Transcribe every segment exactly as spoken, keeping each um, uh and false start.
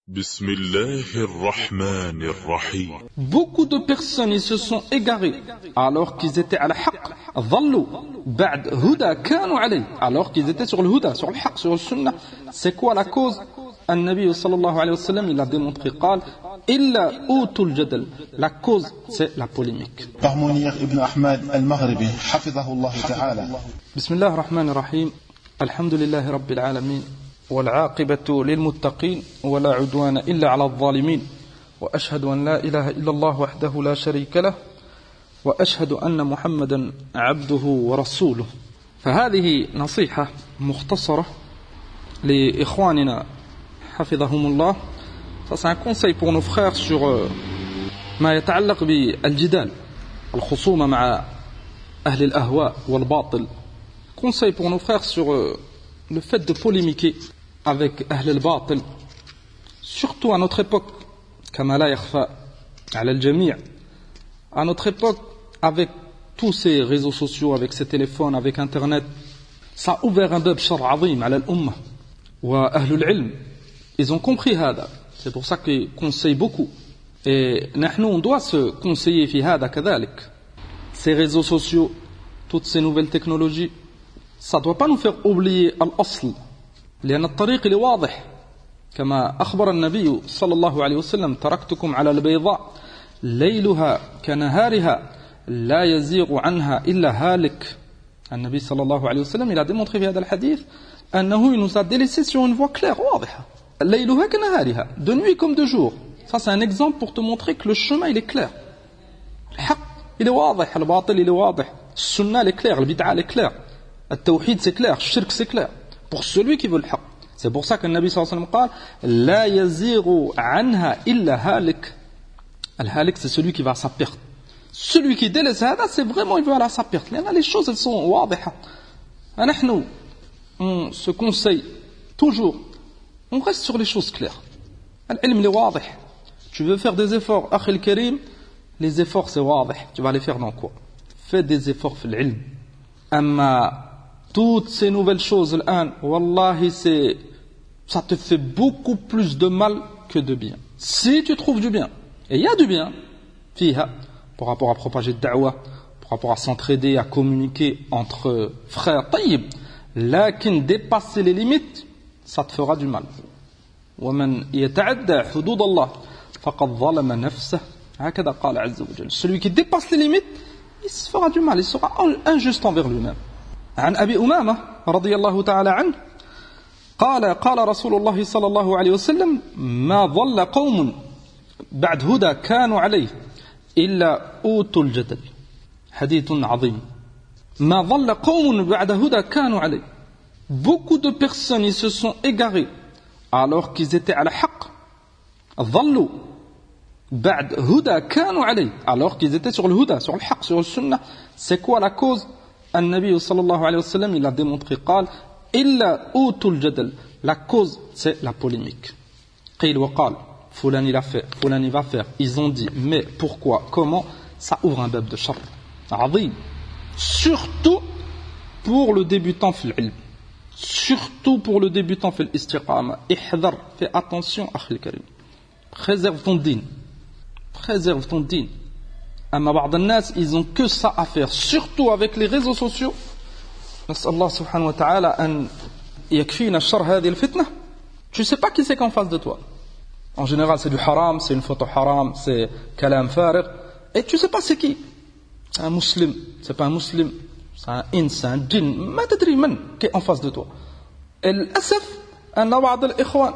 Beaucoup de personnes ils se sont égarés alors qu'ils étaient à la haqq, ضلوا بعد هدى كانوا عليه, alors qu'ils étaient sur le huda, sur le haqq, sur le sunnah. C'est quoi la cause? An-Nabi sallallahu alayhi wa sallam il a démontré قال إلا أوتوا الجدل. La cause c'est la polémique. Par Mounir ibn Ahmad al-Maghribi حفظه الله تعالى. بسم الله الرحمن الرحيم. الحمد لله رب العالمين والعاقبة للمتقين ولا عدوان إلا على الظالمين وأشهد أن لا إله إلا الله وحده لا شريك له وأشهد أن محمدا عبده ورسوله. فهذه نصيحة مختصرة لإخواننا حفظهم الله. Ça c'est un conseil pour nos frères sur ما يتعلق بالجدال الخصومة مع أهل الأهواء والباطل. Conseil pour nos frères sur le fait de polémiquer avec Ahl al-Batil, surtout à notre époque, كما لا يخفى على الجميع, à notre époque, avec tous ces réseaux sociaux, avec ces téléphones, avec Internet, ça a ouvert un bab shar azim على الأمة. وأهل العلم, ils ont compris هذا. C'est pour ça qu'ils conseillent beaucoup. Et نحن, on doit se conseiller في هذا كذلك. Ces réseaux sociaux, toutes ces nouvelles technologies, ça ne doit pas nous faire oublier الأصل. لأن الطريق اللي واضح كما أخبر النبي صلى الله عليه وسلم تركتكم على البيضاء ليلها كنهارها لا يزيغ عنها إلا هالك. النبي صلى الله عليه وسلم il a démontré في هذا الحديث أنه il nous a délaissé sur une voie claire واضحة. ليلها كنهارها, de nuit comme de jour. Ça c'est un exemple pour te montrer que le chemin il est clair. الحق il est واضح, الباطل il est واضح, السنة il est clair, le bid'a il est clair, le tawhid c'est clair, le shirk c'est clair. Pour celui qui veut le haqq. C'est pour ça que le Nabi sallallahu alayhi wa sallam dit La yaziru anha illa halik. Al-halik, c'est celui qui va à sa perte. Celui qui délaisse hada, c'est vraiment il veut aller à sa perte. Les choses, elles sont wadiha. Nous, on se conseille toujours, on reste sur les choses claires. Al-ilm li wadih. Tu veux faire des efforts, akhi al-karim, les efforts c'est wadih. Tu vas les faire dans quoi? Fais des efforts fil ilm. Amma toutes ces nouvelles choses, wallahi, c'est, ça te fait beaucoup plus de mal que de bien. Si tu trouves du bien, et il y a du bien, fiha, par rapport à propager le da'wah, par rapport à s'entraider, à communiquer entre frères, taïb, lakin dépasser les limites, ça te fera du mal. وَمَنْ يَتَعَدَّى حُدُودَ اللَّهِ فَقَدْ ظَلَمَ نَفْسَهُ هكذا قال عز وجل. Celui qui dépasse les limites, il se fera du mal, il sera injuste envers lui-même. عن أبي أمامة رضي الله تعالى عنه قال قال رسول الله صلى الله عليه وسلم ما ضل قوم بعد هدى كانوا عليه إلا أوتوا الجدل. حديث عظيم. ما ضل قوم بعد هدى كانوا عليه. Beaucoup de personnes ils se sont égarés alors qu'ils étaient à la haqq. ضلوا بعد هدى كانوا عليه, alors qu'ils étaient sur le huda, sur le haqq, sur le sunnah. C'est quoi la cause? النبي صلى الله عليه وسلم il a démontré قال إلا أوتوا الجدل. La cause c'est la polémique. قيل وقال فلان il a fait, فلان il va faire. Ils ont dit mais pourquoi, comment? Ça ouvre un bab de shar عظيم. Surtout pour le débutant في العلم, surtout pour le débutant في الاستقامة. احذر, fais attention أخي الكريم, préserve ton din, préserve ton din. أما بعض الناس ils ont que ça à faire, surtout avec les réseaux sociaux. نسأل الله سبحانه وتعالى أن يكفينا شر هذه الفتنة. Tu sais pas qui c'est qu'en face de toi. En général c'est du haram, c'est une photo haram, c'est kalam farig, et tu sais pas c'est qui. C'est un musulman, c'est pas un musulman, c'est un ins, c'est un djinn, ما تدري من qui est en face de toi. الأسف أن بعض الإخوان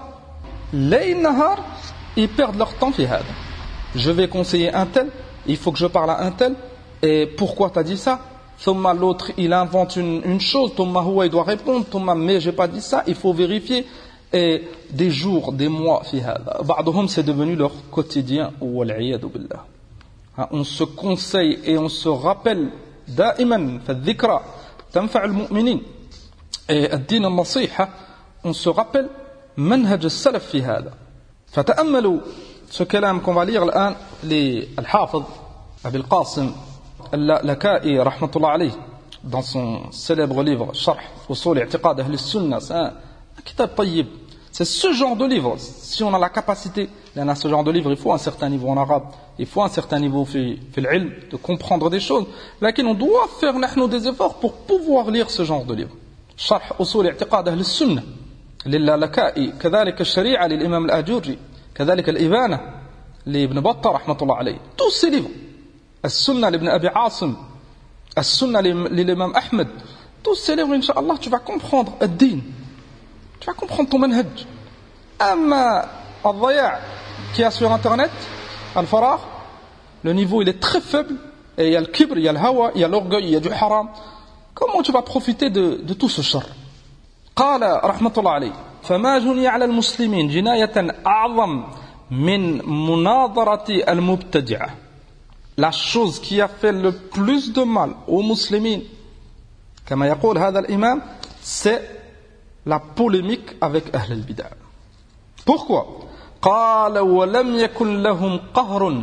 ليل نهار ils perdent leur temps في هذا. Je vais conseiller un tel, il faut que je parle à un tel, et pourquoi tu as dit ça? Thumma l'autre il invente une, une chose, Thumma huwa il doit répondre, Thumma mais j'ai pas dit ça, il faut vérifier, et des jours, des mois fi hada. Ba'dhum c'est devenu leur quotidien, wal iyadu billah. On se conseille et on se rappelle da'iman fa dhikra tanfa' al-mu'minin, et ad-din al-nasiha, on se rappelle manhaj al-salaf fi hada. فتأملوا ce kalam qu'on va lire الآن للحافظ أبي القاسم اللكائي رحمة الله عليه dans son célèbre livre شرح أصول اعتقاد أهل السنة. C'est un kitab طيب C'est ce genre de livre, si on a la capacité, à ce genre de livre, il faut un certain niveau en arabe, il faut un certain niveau fi, fi l'ilm, de comprendre des choses, mais on doit faire des efforts pour pouvoir lire ce genre de livre. شرح أصول اعتقاد أهل السنة للالكائي كذلك الشريعة للإمام الآجوري كذلك الإبانة لابن بطة رحمة الله عليه. Tous ces livres, السنة لابن أبي عاصم, السنة للإمام أحمد, tous ces livres, Inch'Allah, tu vas comprendre الدين, tu vas comprendre ton manhaj. أما الضياع qui est sur internet, al-faragh, le niveau il est très faible, et il y a le kibr, il y a le hawa, il y a l'orgueil, il y a du haram. Comment tu vas profiter de, de tout ce char? قال رحمة الله عليه فما جني على المسلمين جناية أعظم من مناظرة المبتدعة. La chose qui a fait le plus de mal aux musulmans, كما يقول هذا الإمام, c'est la polémique avec أهل البدع. Pourquoi? قال ولم يكن لهم قهر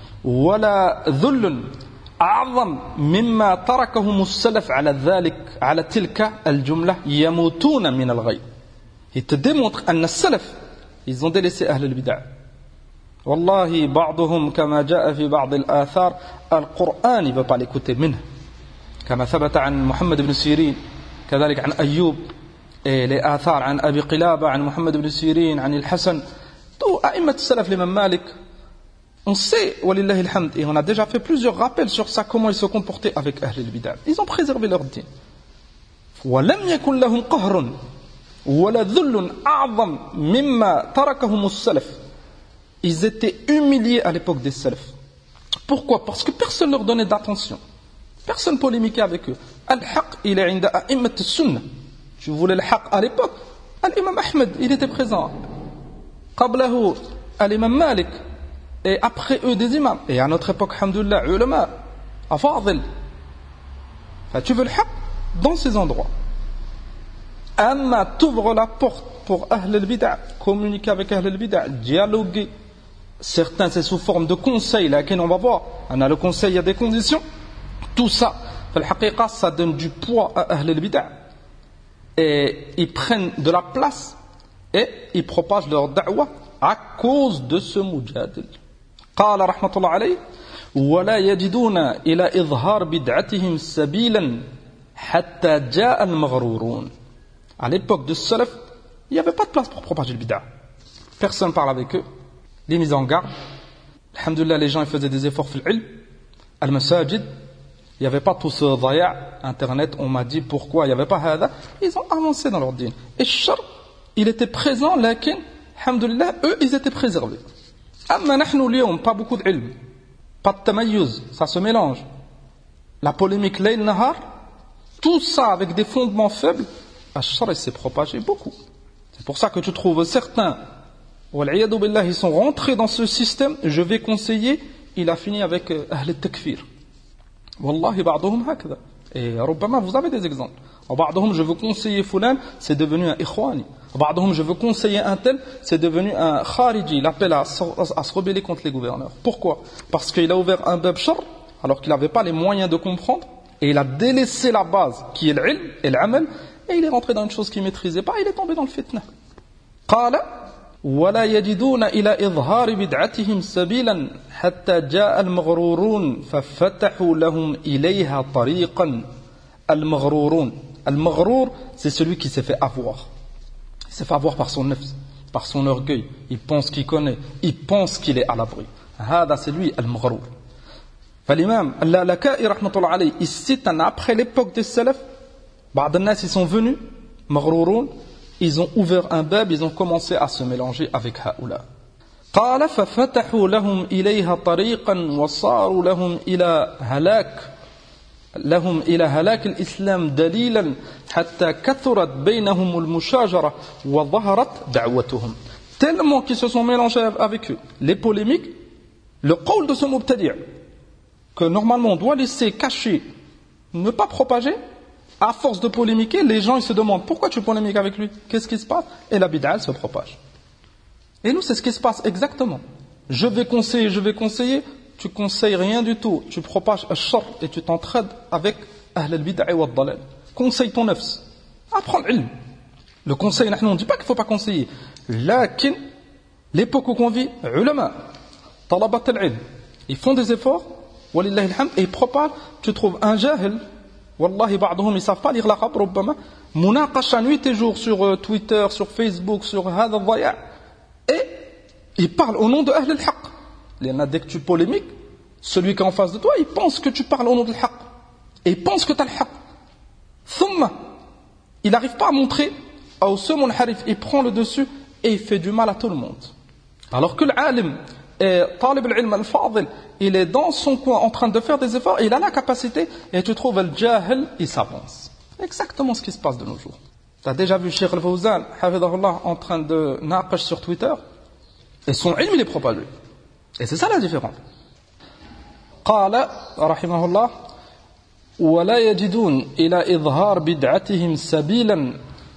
ولا ذل أعظم مما تركهم السلف على ذلك على تلك الجملة يموتون من الغي. Il te démontre أن السلف ils ont délaissé أهل البدع. والله بعضهم كما جاء في بعض الآثار القرآن يبقى pas l'écouter منه كما ثبت عن محمد بن سيرين كذلك عن أيوب لآثار عن أبي قلابة عن محمد بن سيرين عن الحسن. Tout أئمة السلف l'imam Malik, on sait, walillahi alhamd, et on a déjà fait plusieurs rappels sur ça, comment ils se comportaient avec Ahl al-Bid'ah. Ils ont préservé leur dîn. وَلَمْ يَكُنْ لَهُمْ قَهْرٌ وَلَا ذُلٌّ أَعْظَمْ مِمَّا تَرَكَهُمُ السَّلَفِ. Ils étaient humiliés à l'époque des salafs. Pourquoi? Parce que personne ne leur donnait d'attention. Personne polémiquait avec eux. Al-Haq, il est inda a'immat al-sunnah. Tu voulais le haq à l'époque, Al-Imam Ahmed, il était présent. Qablahu, Al-Imam Malik, et après eux des imams. Et à notre époque, alhamdoulilah, ulama, afadil. Enfin, tu veux le haq dans ces endroits. Amma, t'ouvres la porte pour Ahl al-Bid'a, communiquer avec Ahl al-Bid'a, dialoguer. Certains, c'est sous forme de conseils, là, on va voir. On a le conseil, il y a des conditions. Tout ça, ça donne du poids à Ahl al-Bid'a. Et ils prennent de la place et ils propagent leur da'wah à cause de ce mujadil. قال رحمة الله عليه ولا يجدون إلى إظهار بدعتهم سبيلا حتى جاء المغرورون. À l'époque de Salaf, il n'y avait pas de place pour propager le bid'a. Personne ne parle avec eux. Les mises en garde. Alhamdulillah, les gens ils faisaient des efforts fil ilm. Al-Masajid. Il n'y avait pas tout ce dhaya. Internet, on m'a dit pourquoi il n'y avait pas hada. Ils ont avancé dans leur dîn. Et Shar, il était présent, lakin, alhamdulillah, eux, ils étaient préservés. Amma nahnu liyom, pas beaucoup d'ilm. Pas de tamayyuz, ça se mélange. La polémique layl nahar, tout ça avec des fondements faibles, Ashar, il s'est propagé beaucoup. C'est pour ça que tu trouves certains, wal'iyadu billah, ils sont rentrés dans ce système, je vais conseiller, il a fini avec euh, Ahl al-Takfir. Wallahi, ba'dhum hakda. Et rubbama, vous avez des exemples. Ba'dhum, je veux conseiller Fulan, c'est devenu un ikhwani. Ba'dhum, je veux conseiller un tel, c'est devenu un khariji, il appelle à, à se rebeller contre les gouverneurs. Pourquoi? Parce qu'il a ouvert un bab shar, alors qu'il n'avait pas les moyens de comprendre, et il a délaissé la base, qui est l'ilm et l'amal, et il est rentré dans une chose qu'il ne maîtrisait pas, et il est tombé dans le fitna. قال ولا يجدون إلى إظهار بدعتهم سبيلا حتى جاء المغرورون ففتحوا لهم إليها طريقا. المغرورون, المغرور, c'est celui qui s'est fait avoir. Il s'est fait avoir par son nefs, par son orgueil. Il pense qu'il connaît, il pense qu'il est à l'abri. هذا, c'est lui, المغرور. فالإمام اللالكائي رحمة الله عليه, il cite après l'époque des salaf, بعض الناس ils sont venus, مغرورون, ils ont ouvert un bab, ils ont commencé à se mélanger avec هؤلاء. قال ففتحوا لهم إليها طريقا وصاروا لهم إلى هلاك لهم إلى هلاك الإسلام دليلا حتى كثرت بينهم المشاجرة وظهرت دعوتهم. Tellement qu'ils se sont mélangés avec eux. Les polémiques, le qawl de ce mubtadi' que normalement on doit laisser cacher, ne pas propager, à force de polémiquer, les gens ils se demandent pourquoi tu polémiques avec lui, qu'est-ce qui se passe, et la bid'a se propage. Et nous c'est ce qui se passe exactement. Je vais conseiller, je vais conseiller, tu conseilles rien du tout, tu propages al-shar et tu t'entraides avec ahl al-bid'a wa al-dalal. Conseille ton nafs, apprends l'ilm. Le conseil, on ne dit pas qu'il ne faut pas conseiller. لكن l'époque où on vit, ulama, talabat al-ilm, ils font des efforts, walillah alhamd, et ils propagent. Tu trouves un jahil, wallahi, بعضهم ils savent pas lire l'arabe, ربما, مناقشة nuit et jour sur Twitter, sur Facebook, sur هذا الضياع, et ils parlent au nom de Ahl al-Haq. Dès que tu polémiques, celui qui est en face de toi, il pense que tu parles au nom de l'Haq, et il pense que tu as le Haq. Thumma, il n'arrive pas à montrer, au ce munharif, il prend le dessus, et il fait du mal à tout le monde. Alors que l'alim, talib al-ilm al-fadil, il est dans son coin en train de faire des efforts, et il a la capacité, et tu trouves le jahil, il s'avance. Exactement ce qui se passe de nos jours. Tu as déjà vu Cheikh al-Fawzan, hafidahullah, en train de naqash sur Twitter, et son ilm il est propagé. Et c'est ça la différence. قال رحمه الله ولا يجدون إلى إظهار بدعتهم سبيلا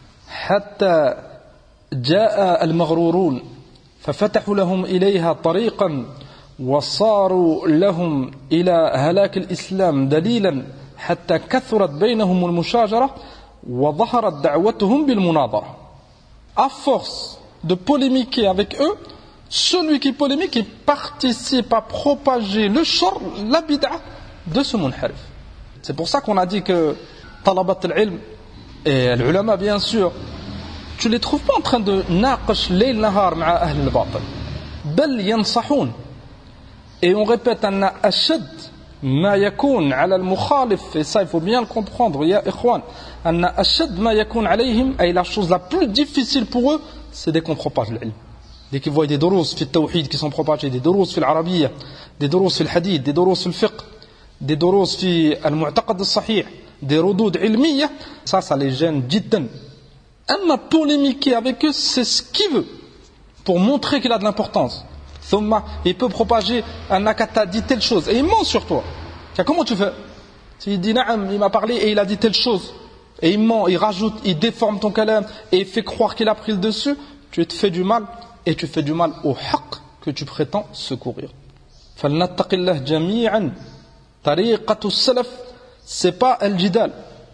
حتى جاء المغرورون ففتحوا لهم إليها طريقا وصاروا لهم إلى هلاك الإسلام دليلا حتى كثرت بينهم المشاجرة وظهرت دعوتهم بالمناظرة. À force de polémiquer avec eux, celui qui polémique, il participe à propager le shar, la bid'a de ce munharif. C'est pour ça qu'on a dit que talabat al-ilm et l'ulama, bien sûr, tu les trouves pas en train de naqash layl nahar ma'a ahl al-batil. Bal yansahoun. Et on répète, anna ashad ma yakoun ala al-mukhalif, et ça il faut bien le comprendre, ya ikhwan, anna ashad ma yakoun alayhim, et la chose la plus difficile pour eux, c'est dès qu'on propage l'ilm. Dès qu'ils voient des durous fi tawhid qui sont propagés, des durous fi l'arabiyya, des durous fi al-hadith, des durous fi al-fiqh, des durous fi al-mu'taqad al-sahih, des rudoud ilmiyya, ça, ça les gêne jiddan. Amma polémiquer avec eux, c'est ce qu'il veut, pour montrer qu'il a de l'importance. Thumma, il peut propager un akata dit telle chose, et il ment sur toi. Comment tu fais? S'il dit na'am, il m'a parlé et il a dit telle chose, et il ment, il rajoute, il déforme ton kalam, et il fait croire qu'il a pris le dessus, tu te fais du mal. Et tu fais du mal au haqq que tu prétends secourir. فلنتق الله جميعا طريقة السلف c'est pas الجدال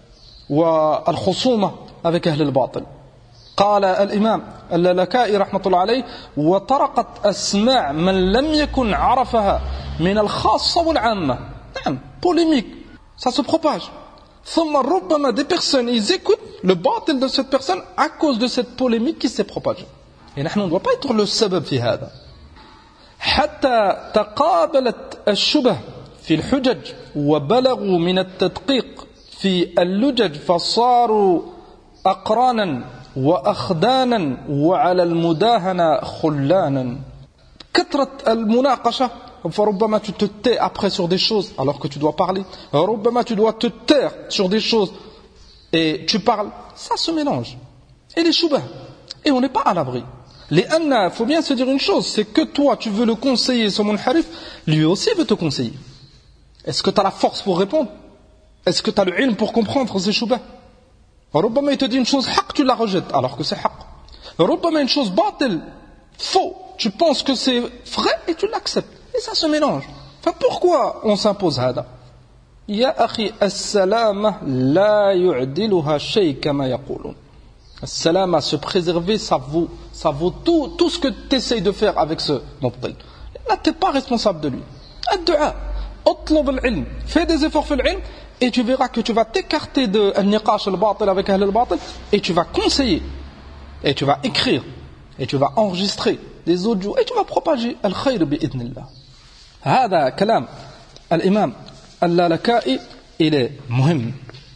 والخصومة avec أهل الباطل. قال الإمام اللالكائي رحمة الله عليه وطرقت أسماع من لم يكن عرفها من الخاصة والعامة. نعم, polémique, ça se propage. ثم ربما des personnes ils écoutent le باطل de cette personne à cause de cette polémique qui s'est propagée. Et nous, on ne doit pas être le sabab في هذا. حتى تقابلت الشبه في الحجج وبلغوا من التدقيق في اللجج فصاروا أقرانا وأخدانا وعلى المداهنة خلانا. كثرة المناقشة, فربما tu te tais après sur des choses alors que tu dois parler. ربما tu dois te taire sur des choses et tu parles. Ça se mélange. Et les shubah. Et on n'est pas à l'abri. Les anna, il faut bien se dire une chose, c'est que toi tu veux le conseiller, ce munharif, lui aussi veut te conseiller. Est-ce que tu as la force pour répondre? Est-ce que tu as le ilm pour comprendre ces shubah? Rubbama il te dit une chose haq, tu la rejettes, alors que c'est haq. Rubbama une chose batil, faux, tu penses que c'est vrai et tu l'acceptes. Et ça se mélange. Enfin, pourquoi on s'impose hada? Ya akhi, as-salama la yu'diluha shay kama yaqulun. Salam à se préserver, ça vaut, ça vaut tout, tout ce que tu essayes de faire avec ce mubtil. Là, tu n'es pas responsable de lui. Ad-du'a, utlub al-ilm, fais des efforts fil ilm, et tu verras que tu vas t'écarter de al-niqash al-batil avec ahl al-batil, et tu vas conseiller, et tu vas écrire, et tu vas enregistrer des audios, et tu vas propager al-khayr bi-idnillah. هذا كلام الإمام اللالكائي إلى مهم.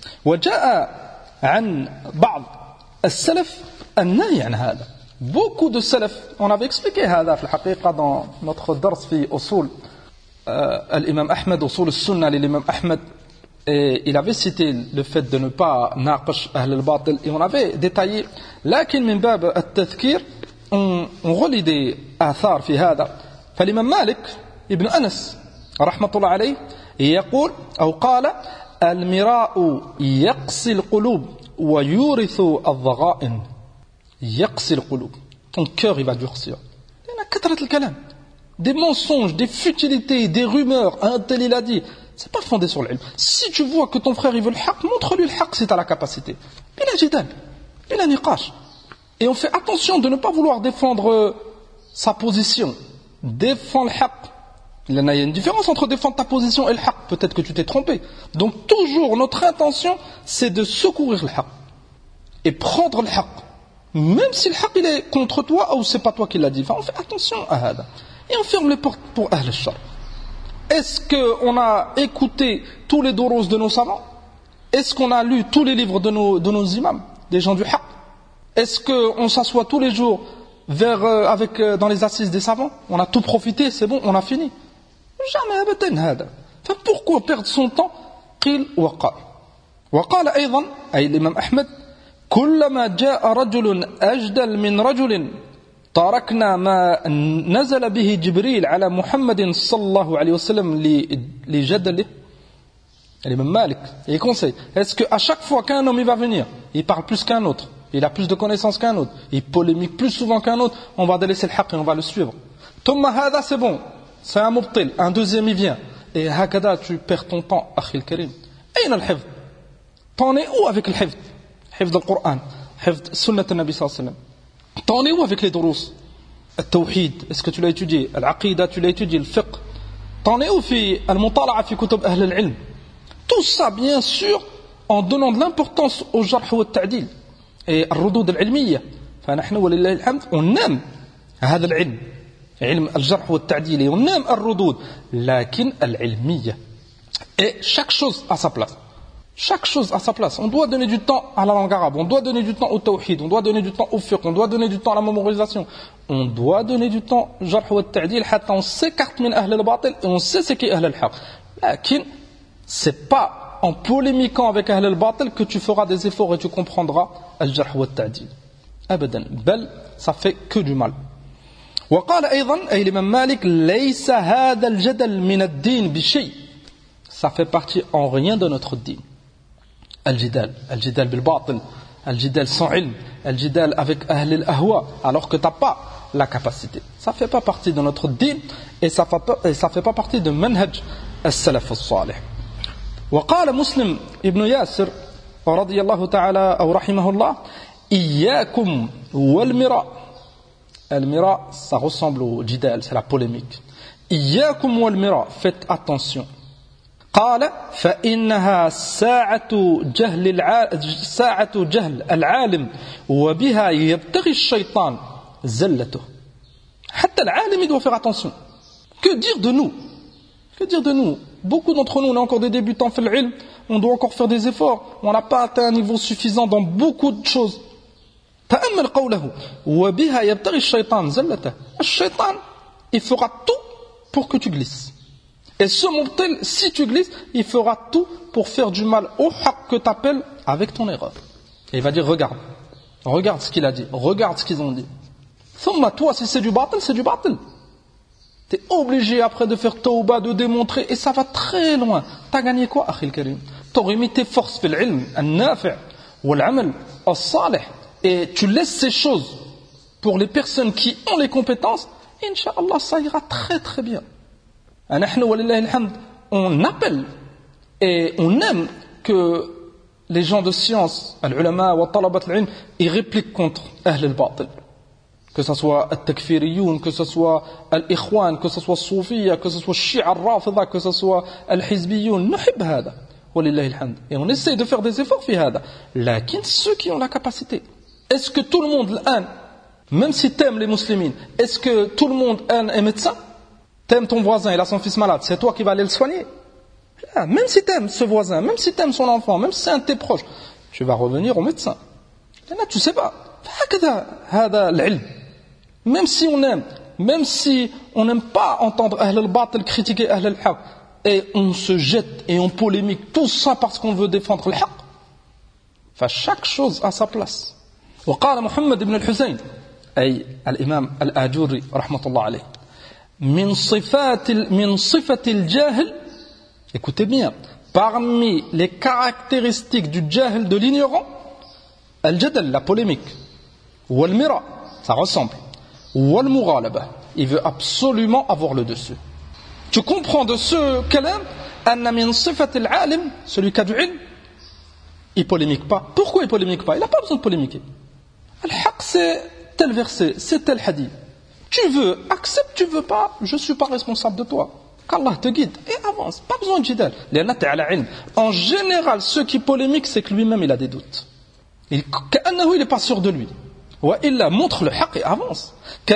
وجاء عن بعض السلف النهي عن هذا. Beaucoup de salaf, on avait expliqué هذا في الحقيقة dans notre درس في أصول الإمام أحمد, أصول السنة للإمام أحمد, et il avait cité le fait de ne pas ناقش أهل الباطل, et on avait détaillé. لكن من باب التذكير on, on relit des آثار في هذا. فالإمام مالك ابن أنس رحمة الله عليه يقول أو قال المراء يقسي القلوب ويورث الضغائن. يقسي القلوب, ton cœur il va durcir. Il y en a كثرة الكلام, des mensonges, des futilités, des rumeurs. Un tel il a dit, c'est pas fondé sur l'ilm. Si tu vois que ton frère il veut le haq, montre-lui le haq si tu as la capacité. بلا جدال, بلا نقاش. Et on fait attention de ne pas vouloir défendre sa position. Défends le haqq. Il y a une différence entre défendre ta position et le haqq. Peut-être que tu t'es trompé. Donc toujours, notre intention, c'est de secourir le haqq. Et prendre le haqq. Même si le haqq il est contre toi ou c'est pas toi qui l'a dit. Enfin, on fait attention à hada. Et on ferme les portes pour ahl al-shar. Est-ce qu'on a écouté tous les doros de nos savants? Est-ce qu'on a lu tous les livres de nos, de nos imams, des gens du haqq? Est-ce qu'on s'assoit tous les jours vers, euh, avec, euh, dans les assises des savants? On a tout profité, c'est bon, on a fini. Jamais abadan hada. Enfin, pourquoi perdre son temps? Qil wa qal. Wa qala aydan, ay l'imam Ahmed, كلما جاء رجل أجدل من رجل تركنا ما نزل به جبريل على محمد صلى الله عليه وسلم لجدله. L'imam Malik, il conseille, est-ce qu'à chaque fois qu'un homme il va venir, il parle plus qu'un autre, il a plus de connaissances qu'un autre, il polémique plus souvent qu'un autre, on va délaisser le haqq et on va le suivre. Thumma hada c'est bon, c'est un mubtil, un deuxième il vient, et hakada tu perds ton temps, akhil karim. Aïna al-hifd? T'en es où avec le hifd? Hifd al-Qur'an, hifd sunnat al-Nabi sallallahu alayhi wa sallam. T'en es où avec les durous? Al-Tawhid, est-ce que tu l'as étudié? Al-Aqida, tu l'as étudié? Le fiqh? T'en es où fi al-Mutala'a fi kutub ahl al-ilm? Tout ça, bien sûr, en donnant de l'importance au jarh wa al-ta'dil et al-rudud al-ilmiyya. فنحن ولله الحمد, on aime هذا العلم, علم الجرح والتعديل, et on aime الردود, لكن العلمية. Et chaque chose à sa place. Chaque chose à sa place. On doit donner du temps à la langue arabe, on doit donner du temps au tawhid, on doit donner du temps au fiqh, on doit donner du temps à la mémorisation, on doit donner du temps au jarh wa al-ta'dil, حتى on s'écarte من أهل الباطل et on sait ce qu'est أهل الحق. لكن c'est pas en polémiquant avec Ahl al-Batil que tu feras des efforts et tu comprendras al-jarh wa al-ta'dil. Abadan. Bel, ça fait que du mal. وقال أيضا أي l'imam Malik ليس هذا الجدل من الدين بشيء. Ça fait partie en rien de notre dîn. Al-jidal, al-jidal bil-batil, al-jidal sans ilm, al-jidal avec Ahl al-ahwa, alors que tu n'as pas la capacité. Ça ne fait pas partie de notre dîn et ça ne fait pas partie de manhaj al-salaf al-salih. وقال مسلم ابن ياسر رضي الله تعالى أو رحمه الله إياكم والمراء. المراء ça ressemble au jidal, c'est la polémique. إياكم والمراء, faites attention. قال فإنها ساعة جهل الع... ساعة جهل العالم وبها يبتغي الشيطان زلته. حتى العالم il doit faire attention. Que dire de nous? Que dire de nous? Beaucoup d'entre nous, on est encore des débutants fil ilm, on doit encore faire des efforts, on n'a pas atteint un niveau suffisant dans beaucoup de choses. تأمل قوله وبها يبتغي الشيطان زلته. الشيطان, il fera tout pour que tu glisses. Et ce mubtil, si tu glisses, il fera tout pour faire du mal au haqq que tu appelles avec ton erreur. Et il va dire, regarde, regarde ce qu'il a dit, regarde ce qu'ils ont dit. Thumma, toi, si c'est du batil, c'est du batil. Tu es obligé après de faire tawba, de démontrer, et ça va très loin. Tu as gagné quoi, akhil karim? Tu aurais mis tes forces fil ilm, al-nafi' wal-amal, al-salih, et tu laisses ces choses pour les personnes qui ont les compétences, et Inch'Allah, ça ira très très bien. On appelle et on aime que les gens de science, al-ulama wa talabat al-ilm, ils répliquent contre ahl al-batil. Que ce soit al-takfiriyoun, que ce soit al-ikhwan, que ce soit al-soufiyya, que ce soit al-shi'a al-rafida, que ce soit al-hizbiyoun, nuhib hada, walillahi alhamd. Et on essaie de faire des efforts fi hada. Lakin ceux qui ont la capacité. Est-ce que tout le monde l'aime, même si t'aimes les musulmans, est-ce que tout le monde aime est médecin? T'aimes ton voisin, il a son fils malade, c'est toi qui vas aller le soigner? Là, même si t'aimes ce voisin, même si t'aimes son enfant, même si c'est un de tes proches, tu vas revenir au médecin. Là, tu sais pas. Même si on aime, même si on n'aime pas entendre Ahl al-Batil critiquer Ahl al-Haq, et on se jette et on polémique, tout ça parce qu'on veut défendre le Haq. Enfin, chaque chose a sa place. وقال محمد بن الحسين أي الإمام الآجوري رحمة الله عليه من صفات من صفة الجاهل, écoutez bien, parmi les caractéristiques du jahil, de l'ignorant, al-jadal, la polémique, wal-mira, ça ressemble, wal-mughalaba, il veut absolument avoir le dessus. Tu comprends de ce kalam, anna min sifat al-alim, celui qui a du ilm, il polémique pas. Pourquoi il polémique pas? Il n'a pas besoin de polémiquer. Al-haq, c'est tel verset, c'est tel hadith. Tu veux, accepte, tu veux pas, je suis pas responsable de toi. Qu'Allah te guide et avance, pas besoin de jidal. En général, ceux qui polémiquent, c'est que lui-même il a des doutes. Il, il est pas sûr de lui. Il montre le haqq et avance.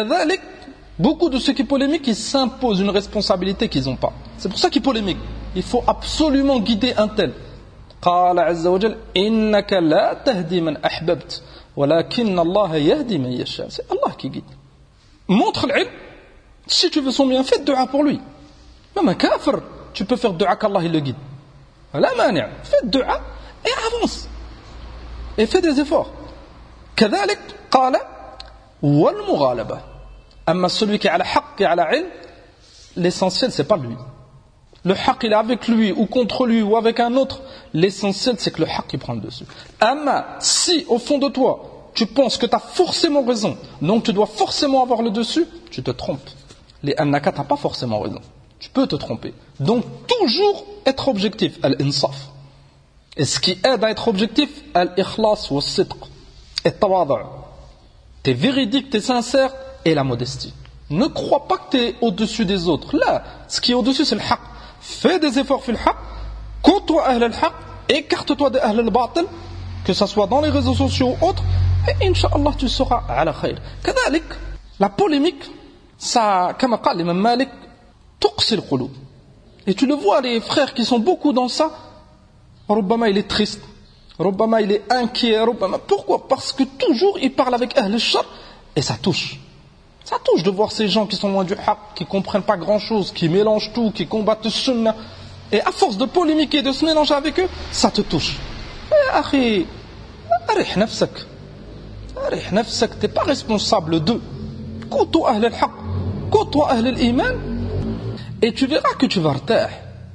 Beaucoup de ceux qui polémiquent, ils s'imposent une responsabilité qu'ils n'ont pas. C'est pour ça qu'ils polémiquent. Il faut absolument guider un tel. قال عز وجل إنك لا تهدي من أحببت ولكن الله يهدي من يشاء. C'est Allah qui guide. Montre l'ilm. Si tu veux son bien, fais dua pour lui. Même un kafir, tu peux faire dua qu'Allah il le guide. La mani', fais dua et avance. Et fais des efforts. كذلك قال والمغالبة. أما celui qui a le haqq et a la ilm, l'essentiel c'est pas lui. Le haqq il est avec lui ou contre lui ou avec un autre, l'essentiel c'est que le haqq il prend le dessus. Amma, si au fond de toi tu penses que tu as forcément raison, donc tu dois forcément avoir le dessus, tu te trompes. Les annaka t'as pas forcément raison. Tu peux te tromper. Donc toujours être objectif, al-insaf. Et ce qui aide à être objectif, al-ikhlas wa al-sidq. Et tawadu'. T'es véridique, t'es sincère et la modestie. Ne crois pas que t'es au-dessus des autres. Là, ce qui est au-dessus c'est le haqq. Fais des efforts fil haqq, côtoie ahl al-haqq, écarte-toi de ahl al-batil, que ce soit dans les réseaux sociaux ou autres, et incha'Allah tu seras ala khayr. Kadalik, la polémique, ça, comme قال l'imam Malik, tuqsi al-qulub. Et tu le vois, les frères qui sont beaucoup dans ça, Rubbama il est triste, Rubbama il est inquiet, Rubbama. Pourquoi? Parce que toujours il parle avec ahl al-shar, et ça touche. Ça touche de voir ces gens qui sont loin du haqq, qui comprennent pas grand chose, qui mélangent tout, qui combattent le sunnah. Et à force de polémiquer, de se mélanger avec eux, ça te touche. Eh, akhi, arih nafsak. Arih nafsak, t'es pas responsable d'eux. Côtoie ahl al-haqq, côtoie ahl al-iman, et tu verras que tu vas rtah.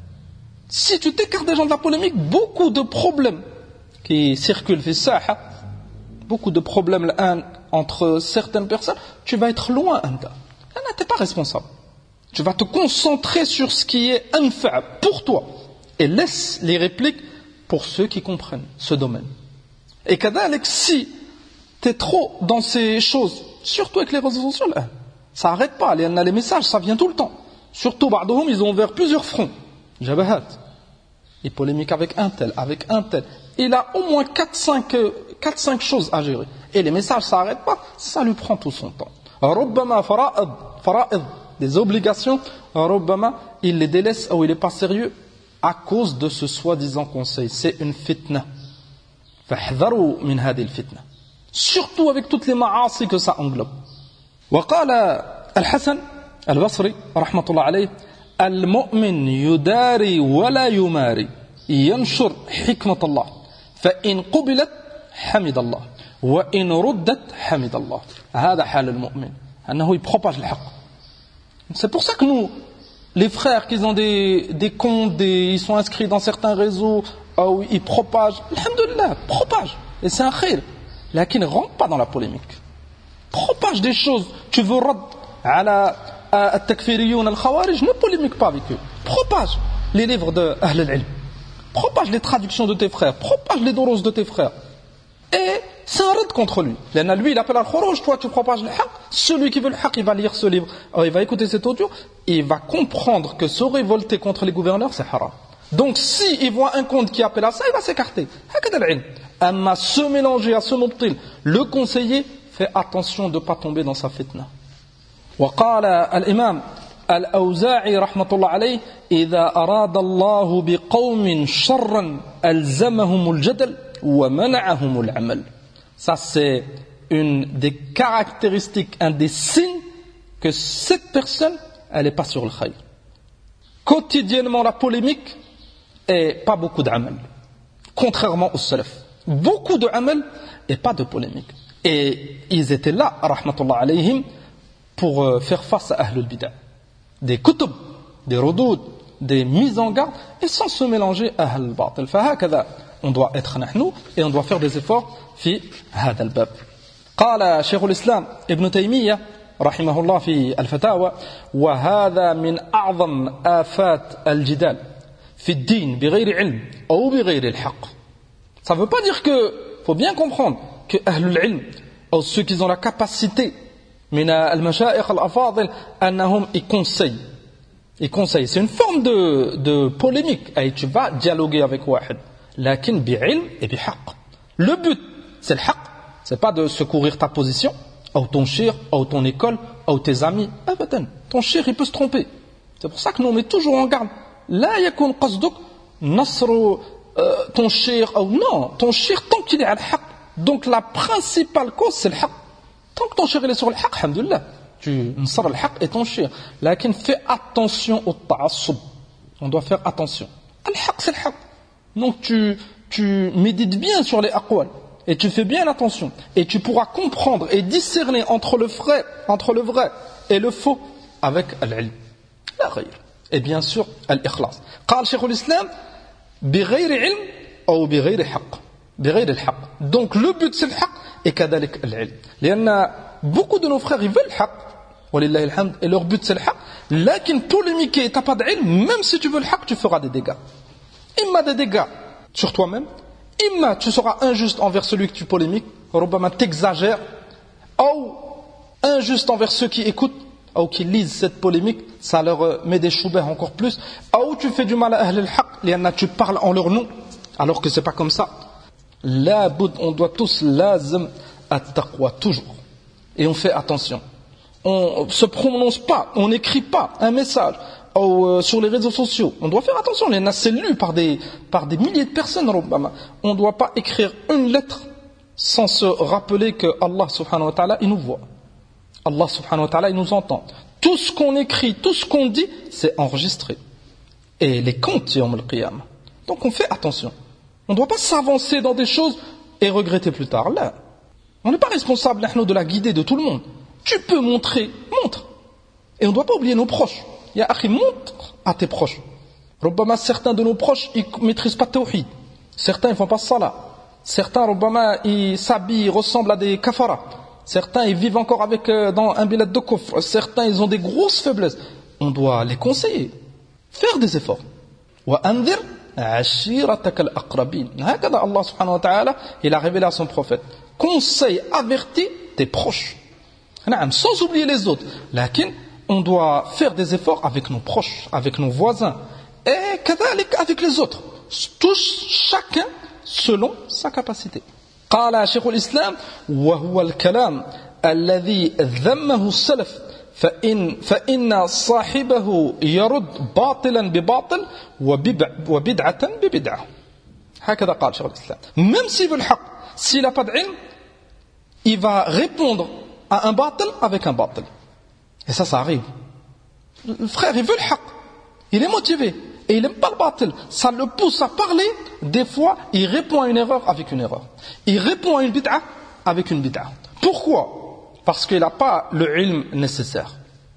Si tu t'écartes des gens de la polémique, beaucoup de problèmes qui circulent fi saha, beaucoup de problèmes l'un entre certaines personnes, tu vas être loin anta. Là, tu n'es pas responsable. Tu vas te concentrer sur ce qui est anfa' pour toi et laisse les répliques pour ceux qui comprennent ce domaine. Et kadalik, si tu es trop dans ces choses, surtout avec les réseaux sociaux, là, ça n'arrête pas. Les messages, ça vient tout le temps. Surtout, ba'dhum, ils ont ouvert plusieurs fronts. Jabahat. Il polémique avec un tel, avec un tel. Il a au moins quatre cinq choses à gérer. Et les messages, ça n'arrête pas, ça lui prend tout son temps. Rubbama fara'id, fara'id, des obligations, Rubbama, il les délaisse ou il n'est pas sérieux à cause de ce soi-disant conseil. C'est une fitna. Fahdharu min hadi al-fitna. Surtout avec toutes les ma'asi que ça englobe. وقال الحسن البصري رحمة الله عليه المؤمن يداري ولا يماري ينشر حكمة الله فإن قبلت حمد الله وإن ردت حمد الله. هذا حال المؤمن أنه يبروباج الحق. C'est pour ça que nous, les frères qui ont des, des comptes, des, ils sont inscrits dans certains réseaux, où ils propagent, alhamdoulilah, propagent. Et c'est un khir. Lakin ne rentre pas dans la polémique. Propage des choses. Tu veux rad ala al-takfiriyoun al-khawarij, ne polémique pas avec eux. Propage les livres de Ahl al-Ilm. Propage les traductions de tes frères. Propage les doros de tes frères. Et c'est un raid contre lui. Lui, il appelle al-Khurouj, toi tu propages le haqq. Celui qui veut le haqq, il va lire ce livre, il va écouter cet audio, et il va comprendre que se révolter contre les gouverneurs, c'est haram. Donc si il voit un compte qui appelle à ça, il va s'écarter. Amma se mélanger à ce mubtil, le conseiller, fait attention de ne pas tomber dans sa fitna. وقال الإمام الأوزاعي رحمة الله عليه إذا أراد الله بقوم شرا ألزمهم الجدل ومنعهم العمل. Ça c'est une des caractéristiques, un des signes que cette personne, elle n'est pas sur le khayr. Quotidiennement la polémique et pas beaucoup d'amal. Contrairement aux salaf. Beaucoup de amal et pas de polémique. Et ils étaient là, rahmatullah alayhim, pour faire face à Ahlul Bid'ah. Des kutub, des rudoud, des mises en garde, et sans se mélanger à Ahlul Batil. فهكذا on doit être نحن et on doit faire des efforts في هذا الباب. قال شيخ الإسلام ابن تيمية رحمه الله في الفتاوى وهذا من أعظم آفات الجدال في الدين بغير علم أو بغير الحق. Ça ne veut pas dire que, faut bien comprendre que Ahlul Ilm, ou ceux qui ont la capacité, من المشايخ الأفاضل أنهم ils conseillent. Ils conseillent. C'est une forme de, de polémique. Et tu vas dialoguer avec واحد. لكن بعلم et بحق. Le but, c'est le haqq. C'est pas de secourir ta position, ou ton shir, ou ton école, ou tes amis. Abadan. Ton shir, il peut se tromper. C'est pour ça que nous on met toujours en garde. لا يكون قصدك نصر ton shir, ou non. Ton shir, tant qu'il est à l'haqq. Donc la principale cause, c'est le haqq. Tant que ton shir il est sur le haqq, alhamdoulilah, tu nsar le haqq et ton shir. Lakin fais attention au ta'assub. On doit faire attention. Le haqq, c'est le haqq. Donc tu, tu médites bien sur les aqwal. Et tu fais bien attention. Et tu pourras comprendre et discerner entre le vrai, entre le vrai et le faux avec l'ilm. La ghayr. Et bien sûr, l'ikhlas. قال شيخ الإسلام بغير علم أو بغير حق. بغير الحق. Donc le but c'est le haqq et كذلك العلم. لأن beaucoup de nos frères ils veulent le haqq. ولله الحمد. Et leur but c'est le haqq. لكن polémiquer, t'as pas d'ilm, même si tu veux le haqq, tu feras des dégâts. Imma des dégâts sur toi-même. Imma tu seras injuste envers celui que tu polémiques. ربما t'exagères. Ou injuste envers ceux qui écoutent. Ou qui lisent cette polémique, ça leur met des choubahs encore plus. Ou tu fais du mal à ahl al-haq, lianna tu parles en leur nom, alors que c'est pas comme ça. La boud, on doit tous lazim at-taqwa, toujours. Et on fait attention. On ne se prononce pas, on n'écrit pas un message ou euh, sur les réseaux sociaux. On doit faire attention, lianna c'est lu par des, par des milliers de personnes. On ne doit pas écrire une lettre sans se rappeler que Allah subhanahu wa ta'ala, il nous voit. Allah subhanahu wa ta'ala, il nous entend. Tout ce qu'on écrit, tout ce qu'on dit, c'est enregistré. Et les comptes, yawm al-qiyamah. Donc on fait attention. On ne doit pas s'avancer dans des choses et regretter plus tard. Là, on n'est pas responsable de la guider de tout le monde. Tu peux montrer, montre. Et on ne doit pas oublier nos proches. Ya akhi, montre à tes proches. Rubbama, certains de nos proches, ils ne maîtrisent pas tawhid. Certains, ils ne font pas salat. Certains, rubbama, ils s'habillent, ils ressemblent à des kafaras. Certains, ils vivent encore avec, euh, dans un bilad de kufr. Certains, ils ont des grosses faiblesses. On doit les conseiller. Faire des efforts. وَأَنذِرْ عَشِيرَتَكَ الْأَقْرَبِينَ. هكذا Allah subhanahu wa ta'ala, il a révélé à son prophète. Conseille, avertis tes proches. Sans oublier les autres. Lakin, on doit faire des efforts avec nos proches, avec nos voisins. Et كذلك avec les autres. Tous, chacun, selon sa capacité. قال شيخ الإسلام وهو الكلام الذي ذمه السلف فإن, فإن صاحبه يرد باطلا بباطل وبدعة ببدعة. هكذا قال شيخ الإسلام. Même s'il veut le haqq, s'il n'a pas d'ilm, il va répondre à un batil avec un batil. Et ça, ça arrive. Le frère, il veut le haqq, il est motivé. Et il n'aime pas le batil. Ça le pousse à parler. Des fois, il répond à une erreur avec une erreur. Il répond à une bid'a avec une bid'a. Pourquoi? Parce qu'il n'a pas le ilm nécessaire.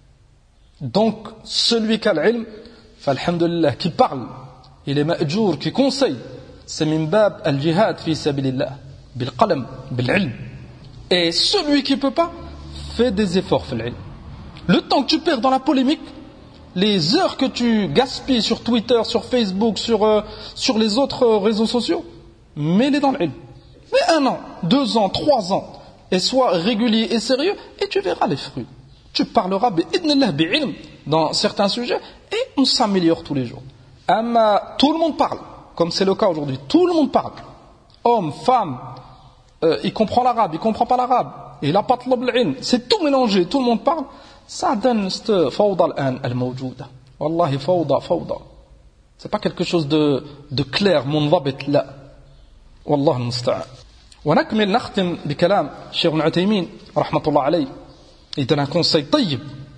Donc, celui qui a l'ilm, falhamdulillah, qui parle, il est ma'jour, qui conseille, c'est min bab al-jihad fi sabilillah, bil qalam, bil ilm. Et celui qui ne peut pas, fait des efforts, fait l'ilm. Le temps que tu perds dans la polémique, les heures que tu gaspilles sur Twitter, sur Facebook, sur, euh, sur les autres euh, réseaux sociaux, mets-les dans l'ilm. Mais un an, deux ans, trois ans, et sois régulier et sérieux, et tu verras les fruits. Tu parleras bi'idnillah bi'ilm dans certains sujets, et on s'améliore tous les jours. Amma, tout le monde parle, comme c'est le cas aujourd'hui. Tout le monde parle. Homme, femme, euh, il comprend l'arabe, il comprend pas l'arabe, il a pas de l'ilm. C'est tout mélangé, tout le monde parle. Ça donne cette fawda al-an al-mawjouda. Wallahi fawda, fawda. C'est pas quelque chose de, de clair, munzabit, la. Wallah al-musta'an. ونكمل نختم بكلام الشيخ ابن عثيمين رحمة الله عليه. Il donne un conseil طيب.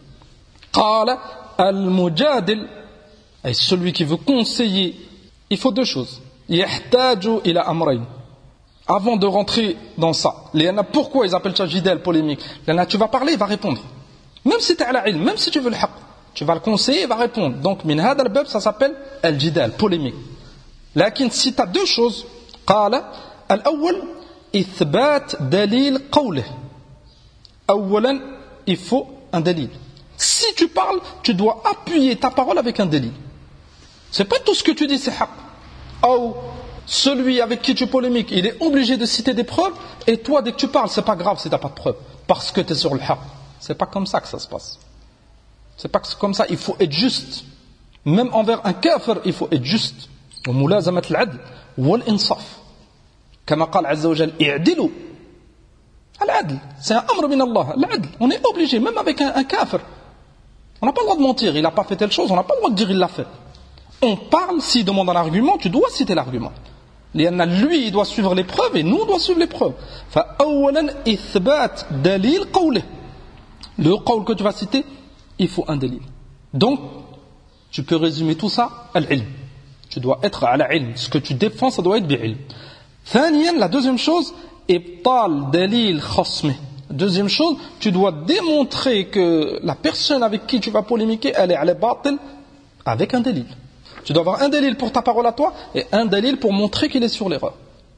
قال المجادل, et celui qui veut conseiller, il faut deux choses. يحتاج إلى أمرين. Avant de rentrer dans ça, pourquoi ils appellent ça jidal, polémique? Tu vas parler, il va répondre. Même si tu es à la ilm, même si tu veux le haqq, tu vas le conseiller, il va répondre. Donc, min hada al-bab, ça s'appelle al-jidal, polémique. Lakin, si tu as deux choses, qala, al-awwal, ithbat dalil qawlih. Awalan, il faut un dalil. Si tu parles, tu dois appuyer ta parole avec un dalil. C'est pas tout ce que tu dis, c'est haqq. Ou, celui avec qui tu polémiques, il est obligé de citer des preuves, et toi, dès que tu parles, c'est pas grave si t'as pas de preuves, parce que tu es sur le haqq. C'est pas comme ça que ça se passe. C'est pas comme ça, il faut être juste. Même envers un kafir, il faut être juste. وملازمة العدل والإنصاف. كما قال عز وجل اعدلوا. العدل, c'est un amr min Allah. L'adl, on est obligé, même avec un, un kafir. On n'a pas le droit de mentir, il n'a pas fait telle chose, on n'a pas le droit de dire il l'a fait. On parle, s'il demande un argument, tu dois citer l'argument. Lui, il doit suivre les preuves et nous, on doit suivre les preuves. فأولا إثبات دليل قوله. Le qawl que tu vas citer, il faut un délit. Donc, tu peux résumer tout ça à l'ilm. Tu dois être à la ilm. Ce que tu défends, ça doit être bi'ilm. ثانيا, la deuxième chose, ibtal dalil khasmih. Deuxième chose, tu dois démontrer que la personne avec qui tu vas polémiquer, elle est à la batil avec un délit. Tu dois avoir un délit pour ta parole à toi et un délit pour montrer qu'il est sur l'erreur.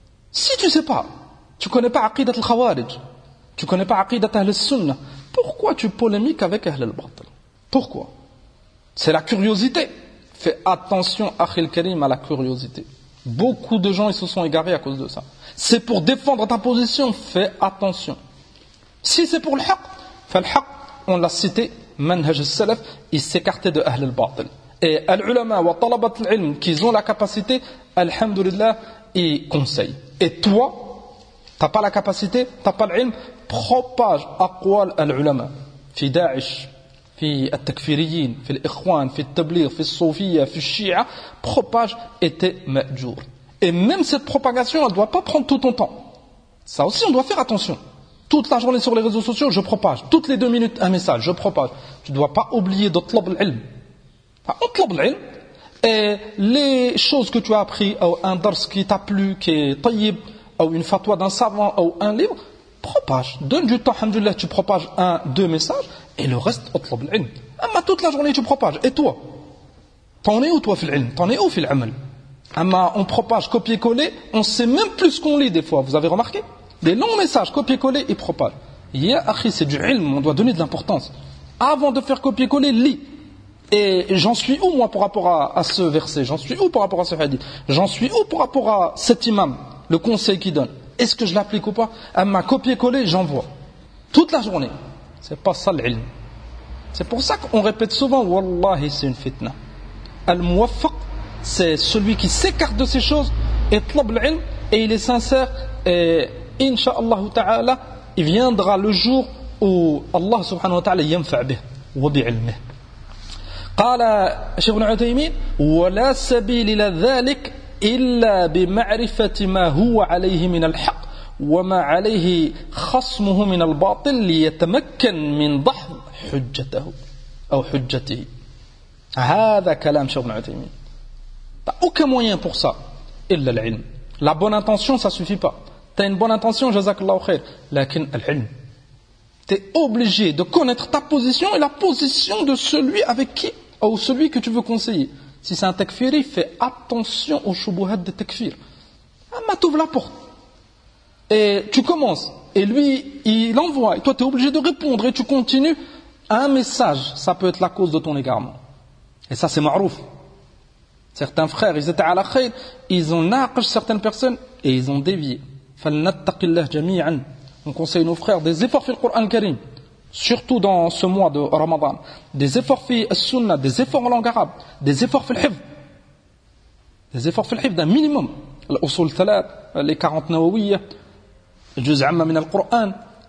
Si tu ne sais pas, tu ne connais pas aqidat al-khawarij, tu ne connais pas aqidat al-sunnah, pourquoi tu polémiques avec ahl al-batil? Pourquoi? C'est la curiosité. Fais attention, akhil karim, à la curiosité. Beaucoup de gens ils se sont égarés à cause de ça. C'est pour défendre ta position, fais attention. Si c'est pour le haqq, fait le haqq, on l'a cité, manhaj al-salaf, il s'écartait de ahl al-batil. Et al-ulama wa talabat al-ilm, qui ont la capacité, alhamdulillah, ils conseillent. Et toi, t'as pas la capacité, t'as pas l'ilm, propage aqwal al-ulama. Fi Daesh, في التكفيريين في الإخوان في التبليغ في الصوفية في الشيعة propage était مأجور. Et même cette propagation elle ne doit pas prendre tout ton temps. Ça aussi on doit faire attention. Toute la journée sur les réseaux sociaux je propage, toutes les deux minutes un message je propage. Tu ne dois pas oublier de tlab l'ilm. On tlab l'ilm et les choses que tu as appris ou un dars qui t'a plu qui est tayyib ou une fatwa d'un savant ou un livre propage, donne du temps, alhamdoulilah, tu propages un, deux messages, et le reste, utlab l'ilm. Amma toute la journée tu propages, et toi? T'en es où toi fil ilm? T'en es où fil amal? Amma on propage, copier-coller, on sait même plus ce qu'on lit des fois, vous avez remarqué? Des longs messages, copier-coller et propage. Ya akhi, c'est du ilm, on doit donner de l'importance. Avant de faire copier-coller, lis. Et j'en suis où moi par rapport à, à ce verset? J'en suis où par rapport à ce hadith? J'en suis où par rapport à cet imam? Le conseil qu'il donne? Est-ce que je l'applique ou pas? À ma copier-coller, j'envoie. Toute la journée. C'est pas ça l'ilm. C'est pour ça qu'on répète souvent, Wallahi, c'est une fitna. Al-muwaffaq, c'est celui qui s'écarte de ces choses, et tlab l'ilm, et il est sincère, et incha'Allah ta'ala, il viendra le jour où Allah subhanahu wa ta'ala yanfa' bih, wa bi'ilmih. قال شيخ ابن عثيمين ولا سبيل إلى ذلك إلا بمعرفة ما هو عليه من الحق وما عليه خصمه من الباطل ليتمكن من دحض حجته أو حجته. هذا كلام شيخ ابن عثيمين. T'as aucun moyen pour ça إلا العلم. La bonne intention ça suffit pas. T'as une bonne intention, jazakallahu khair. لكن العلم. T'es obligé de connaître ta position et la position de celui avec qui ou celui que tu veux conseiller. Si c'est un takfiri, fais attention aux shubuhat de takfir. Ah, t'ouvres la porte. Et tu commences. Et lui, il envoie. Et toi, tu es obligé de répondre. Et tu continues. Un message, ça peut être la cause de ton égarement. Et ça, c'est ma'rouf. Certains frères, ils étaient à la khayr. Ils ont naqash certaines personnes. Et ils ont dévié. Falnattaqillah jami'an. On conseille nos frères des efforts fil Qur'an Karim. Surtout dans ce mois de Ramadan, des efforts fi as-sunnah, des efforts en langue arabe, des efforts fi al-hifz, des efforts fi al-hifz d'un minimum, al-usul thalath, les quarante nawawiyya, al-juz' amma min al-Qur'an,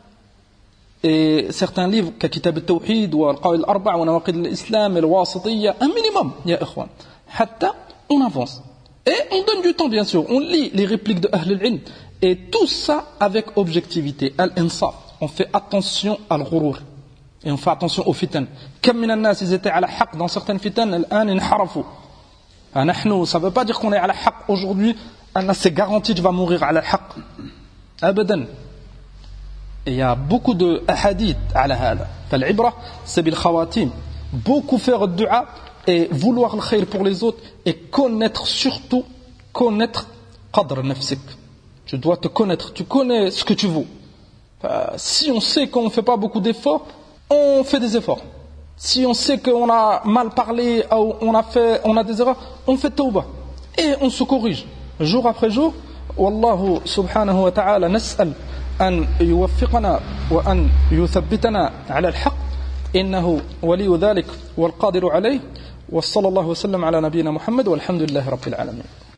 et certains livres, comme Kitab al-Tawhid, ou al-Qawaid al-Arba' ou Nawaqid al-Islam, al-Wasitiyya, un minimum, ya ikhwan. Hatta, on avance. Et on donne du temps, bien sûr, on lit les répliques de Ahl al-Ilm, et tout ça avec objectivité, al-insaf. On fait attention à l'ghurur et on fait attention aux fitan. Comme min an-nas ils étaient à la haqq dans certaines fitan, al-an inharafu. Nahnu, ça veut pas dire qu'on est à la haqq aujourd'hui, c'est garanti tu vas mourir à la haqq. Abadan. Et il y a beaucoup de hadiths à la hada. Fal-ibra, c'est bil khawatim. Beaucoup faire le dua et vouloir le khayr pour les autres et connaître surtout connaître qadr nafsik. Tu dois te connaître, tu connais ce que tu vaux. Euh, si on sait qu'on ne fait pas beaucoup d'efforts, on fait des efforts. Si on sait qu'on a mal parlé ou on a, fait, on a des erreurs, on fait tawbah. Et on se corrige. jour après jour. والله سبحانه وتعالى نسأل أن يوفقنا وأن يثبتنا على الحق إنه ولي ذلك والقادر عليه. وصلى الله وسلم على نبينا محمد والحمد لله رب العالمين.